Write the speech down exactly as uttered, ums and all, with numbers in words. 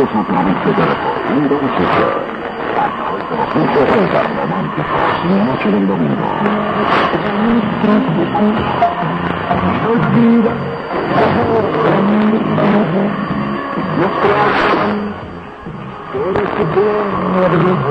es un producto de Recorrido Musical. Juntos cantar románticos, noche del domingo. No olvida, no creo, por ese